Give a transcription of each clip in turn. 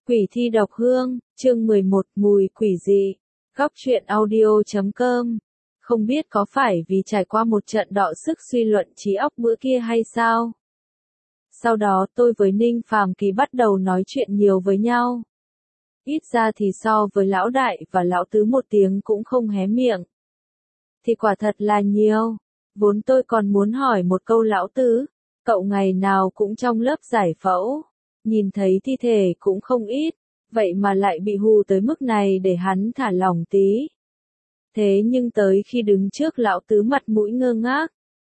Quỷ thi độc hương, chương 11, mùi quỷ dị. Góc truyện audio.com. Không biết có phải vì trải qua một trận đọ sức suy luận trí óc bữa kia hay sao? Sau đó tôi với Ninh Phàm Kỳ bắt đầu nói chuyện nhiều với nhau. Ít ra thì so với lão đại và lão tứ một tiếng cũng không hé miệng. Thì quả thật là nhiều. Vốn tôi còn muốn hỏi một câu lão tứ, cậu ngày nào cũng trong lớp giải phẫu, nhìn thấy thi thể cũng không ít, vậy mà lại bị hù tới mức này để hắn thả lỏng tí. Thế nhưng tới khi đứng trước lão tứ mặt mũi ngơ ngác.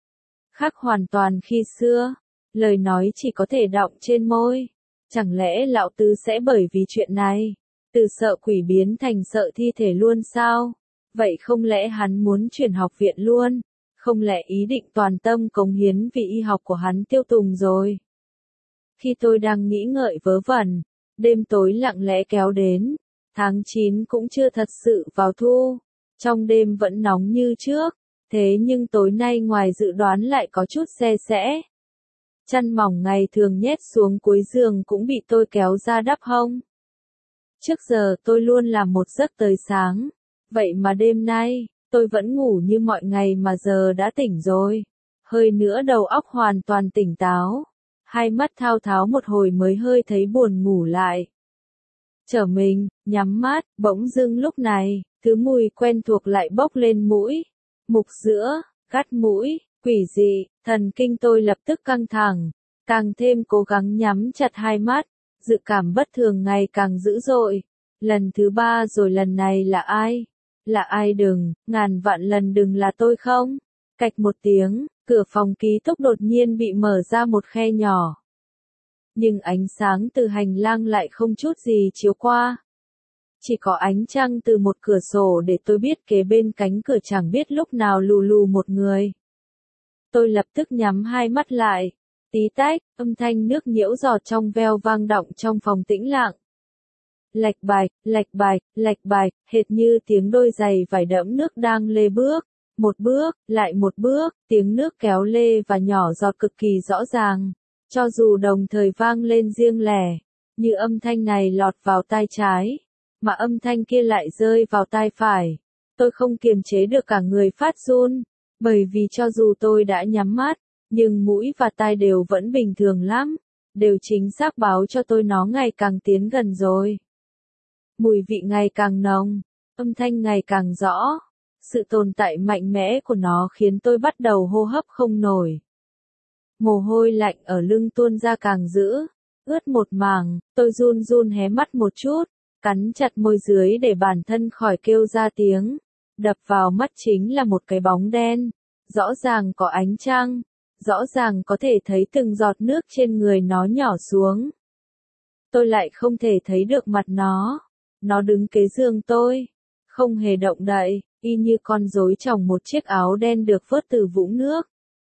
Khác hoàn toàn khi xưa, lời nói chỉ có thể đọng trên môi. Chẳng lẽ lão tứ sẽ bởi vì chuyện này, từ sợ quỷ biến thành sợ thi thể luôn sao? Vậy không lẽ hắn muốn chuyển học viện luôn? Không lẽ ý định toàn tâm cống hiến vì y học của hắn tiêu tùng rồi? Khi tôi đang nghĩ ngợi vớ vẩn, đêm tối lặng lẽ kéo đến, tháng 9 cũng chưa thật sự vào thu, trong đêm vẫn nóng như trước, thế nhưng tối nay ngoài dự đoán lại có chút se sẽ. Chăn mỏng ngày thường nhét xuống cuối giường cũng bị tôi kéo ra đắp hông. Trước giờ tôi luôn làm một giấc tới sáng, vậy mà đêm nay, tôi vẫn ngủ như mọi ngày mà giờ đã tỉnh rồi. Hơi nữa đầu óc hoàn toàn tỉnh táo. Hai mắt thao tháo một hồi mới hơi thấy buồn ngủ lại. Trở mình, nhắm mắt, bỗng dưng lúc này, thứ mùi quen thuộc lại bốc lên mũi. Mục giữa, cắt mũi, quỷ dị, thần kinh tôi lập tức căng thẳng. Càng thêm cố gắng nhắm chặt hai mắt, dự cảm bất thường ngày càng dữ dội. Lần thứ 3 rồi, lần này là ai? Là ai? Đừng, ngàn vạn lần đừng là tôi không? Cạch một tiếng, cửa phòng ký túc đột nhiên bị mở ra một khe nhỏ. Nhưng ánh sáng từ hành lang lại không chút gì chiếu qua. Chỉ có ánh trăng từ một cửa sổ để tôi biết kế bên cánh cửa chẳng biết lúc nào lù lù một người. Tôi lập tức nhắm hai mắt lại. Tí tách, âm thanh nước nhiễu giọt trong veo vang động trong phòng tĩnh lặng. Lạch bạch, lạch bạch, lạch bạch, hệt như tiếng đôi giày vải đẫm nước đang lê bước. Một bước, lại một bước, tiếng nước kéo lê và nhỏ giọt cực kỳ rõ ràng. Cho dù đồng thời vang lên riêng lẻ, như âm thanh này lọt vào tai trái, mà âm thanh kia lại rơi vào tai phải. Tôi không kiềm chế được cả người phát run, bởi vì cho dù tôi đã nhắm mắt, nhưng mũi và tai đều vẫn bình thường lắm, đều chính xác báo cho tôi nó ngày càng tiến gần rồi. Mùi vị ngày càng nồng, âm thanh ngày càng rõ. Sự tồn tại mạnh mẽ của nó khiến tôi bắt đầu hô hấp không nổi. Mồ hôi lạnh ở lưng tuôn ra càng dữ, ướt một mảng, tôi run run hé mắt một chút, cắn chặt môi dưới để bản thân khỏi kêu ra tiếng. Đập vào mắt chính là một cái bóng đen, rõ ràng có ánh trăng, rõ ràng có thể thấy từng giọt nước trên người nó nhỏ xuống. Tôi lại không thể thấy được mặt nó đứng kế giường tôi, không hề động đậy. Y như con rối trong một chiếc áo đen được vớt từ vũng nước.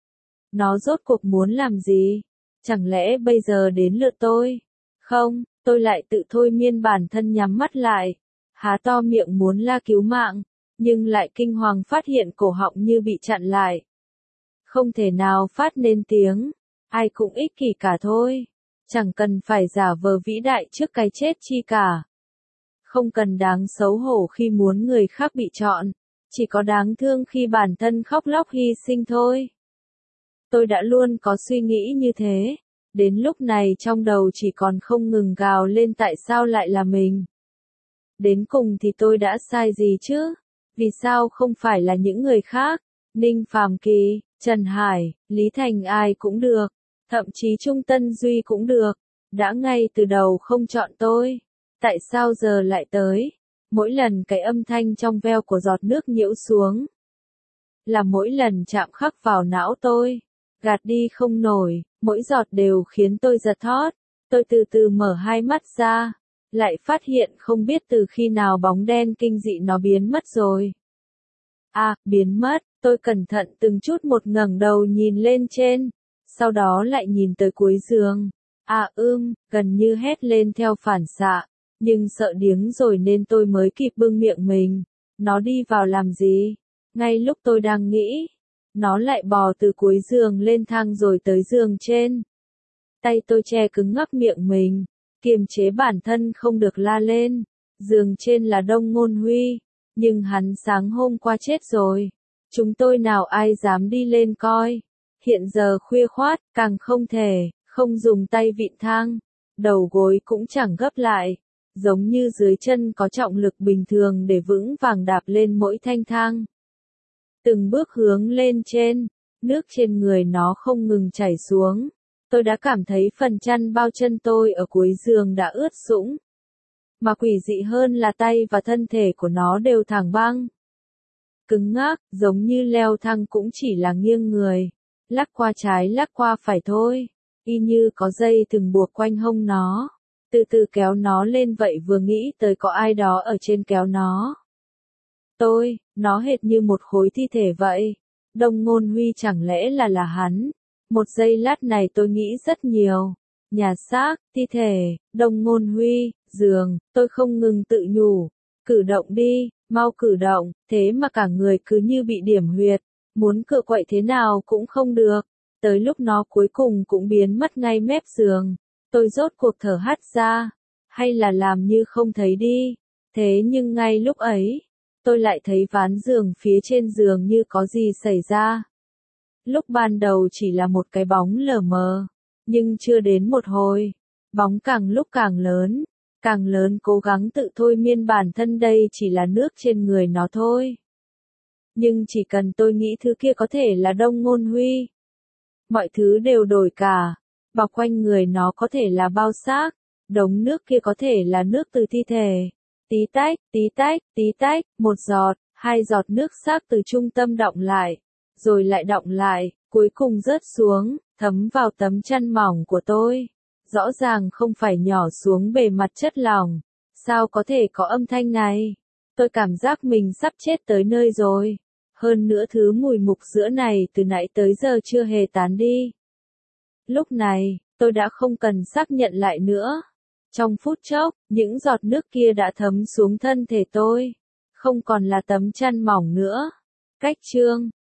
Nó rốt cuộc muốn làm gì? Chẳng lẽ bây giờ đến lượt tôi? Không, tôi lại tự thôi miên bản thân nhắm mắt lại. Há to miệng muốn la cứu mạng, nhưng lại kinh hoàng phát hiện cổ họng như bị chặn lại. Không thể nào phát nên tiếng. Ai cũng ích kỷ cả thôi. Chẳng cần phải giả vờ vĩ đại trước cái chết chi cả. Không cần đáng xấu hổ khi muốn người khác bị chọn. Chỉ có đáng thương khi bản thân khóc lóc hy sinh thôi. Tôi đã luôn có suy nghĩ như thế. Đến lúc này trong đầu chỉ còn không ngừng gào lên tại sao lại là mình. Đến cùng thì tôi đã sai gì chứ? Vì sao không phải là những người khác? Ninh Phàm Kỳ, Trần Hải, Lý Thành ai cũng được. Thậm chí Trung Tân Duy cũng được. Đã ngay từ đầu không chọn tôi. Tại sao giờ lại tới? Mỗi lần cái âm thanh trong veo của giọt nước nhiễu xuống, là mỗi lần chạm khắc vào não tôi, gạt đi không nổi, mỗi giọt đều khiến tôi giật thót. Tôi từ từ mở hai mắt ra, lại phát hiện không biết từ khi nào bóng đen kinh dị nó biến mất rồi. À, biến mất, tôi cẩn thận từng chút một ngẩng đầu nhìn lên trên, sau đó lại nhìn tới cuối giường. À gần như hét lên theo phản xạ. Nhưng sợ điếng rồi nên tôi mới kịp bưng miệng mình. Nó đi vào làm gì? Ngay lúc tôi đang nghĩ, nó lại bò từ cuối giường lên thang rồi tới giường trên. Tay tôi che cứng ngắc miệng mình, kiềm chế bản thân không được la lên. Giường trên là Đông Ngôn Huy, nhưng hắn sáng hôm qua chết rồi. Chúng tôi nào ai dám đi lên coi. Hiện giờ khuya khoát, càng không thể, không dùng tay vịn thang. Đầu gối cũng chẳng gấp lại, giống như dưới chân có trọng lực bình thường để vững vàng đạp lên mỗi thanh thang. Từng bước hướng lên trên, nước trên người nó không ngừng chảy xuống. Tôi đã cảm thấy phần chăn bao chân tôi ở cuối giường đã ướt sũng. Mà quỷ dị hơn là tay và thân thể của nó đều thẳng băng. Cứng ngắc, giống như leo thang cũng chỉ là nghiêng người. Lắc qua trái lắc qua phải thôi. Y như có dây từng buộc quanh hông nó. Từ từ kéo nó lên vậy vừa nghĩ tới có ai đó ở trên kéo nó. Nó hệt như một khối thi thể vậy. Đông Ngôn Huy chẳng lẽ là hắn? Một giây lát này tôi nghĩ rất nhiều. Nhà xác, thi thể, Đông Ngôn Huy, giường, tôi không ngừng tự nhủ. Cử động đi, mau cử động, thế mà cả người cứ như bị điểm huyệt. Muốn cựa quậy thế nào cũng không được. Tới lúc nó cuối cùng cũng biến mất ngay mép giường. Tôi rốt cuộc thở hắt ra. Hay là làm như không thấy đi. Thế nhưng ngay lúc ấy, tôi lại thấy ván giường phía trên giường như có gì xảy ra. Lúc ban đầu chỉ là một cái bóng lờ mờ. Nhưng chưa đến một hồi, bóng càng lúc càng lớn cố gắng tự thôi miên bản thân đây chỉ là nước trên người nó thôi. Nhưng chỉ cần tôi nghĩ thứ kia có thể là Đông Ngôn Huy. Mọi thứ đều đổi cả, bọc quanh người nó có thể là bao xác, đống nước kia có thể là nước từ thi thể. Tí tách, tí tách, tí tách, một giọt, hai giọt nước xác từ trung tâm đọng lại, rồi lại đọng lại, cuối cùng rớt xuống, thấm vào tấm chăn mỏng của tôi. Rõ ràng không phải nhỏ xuống bề mặt chất lỏng. Sao có thể có âm thanh này? Tôi cảm giác mình sắp chết tới nơi rồi. Hơn nữa thứ mùi mục sữa này từ nãy tới giờ chưa hề tán đi. Lúc này, tôi đã không cần xác nhận lại nữa. Trong phút chốc, những giọt nước kia đã thấm xuống thân thể tôi. Không còn là tấm chăn mỏng nữa. Cách chương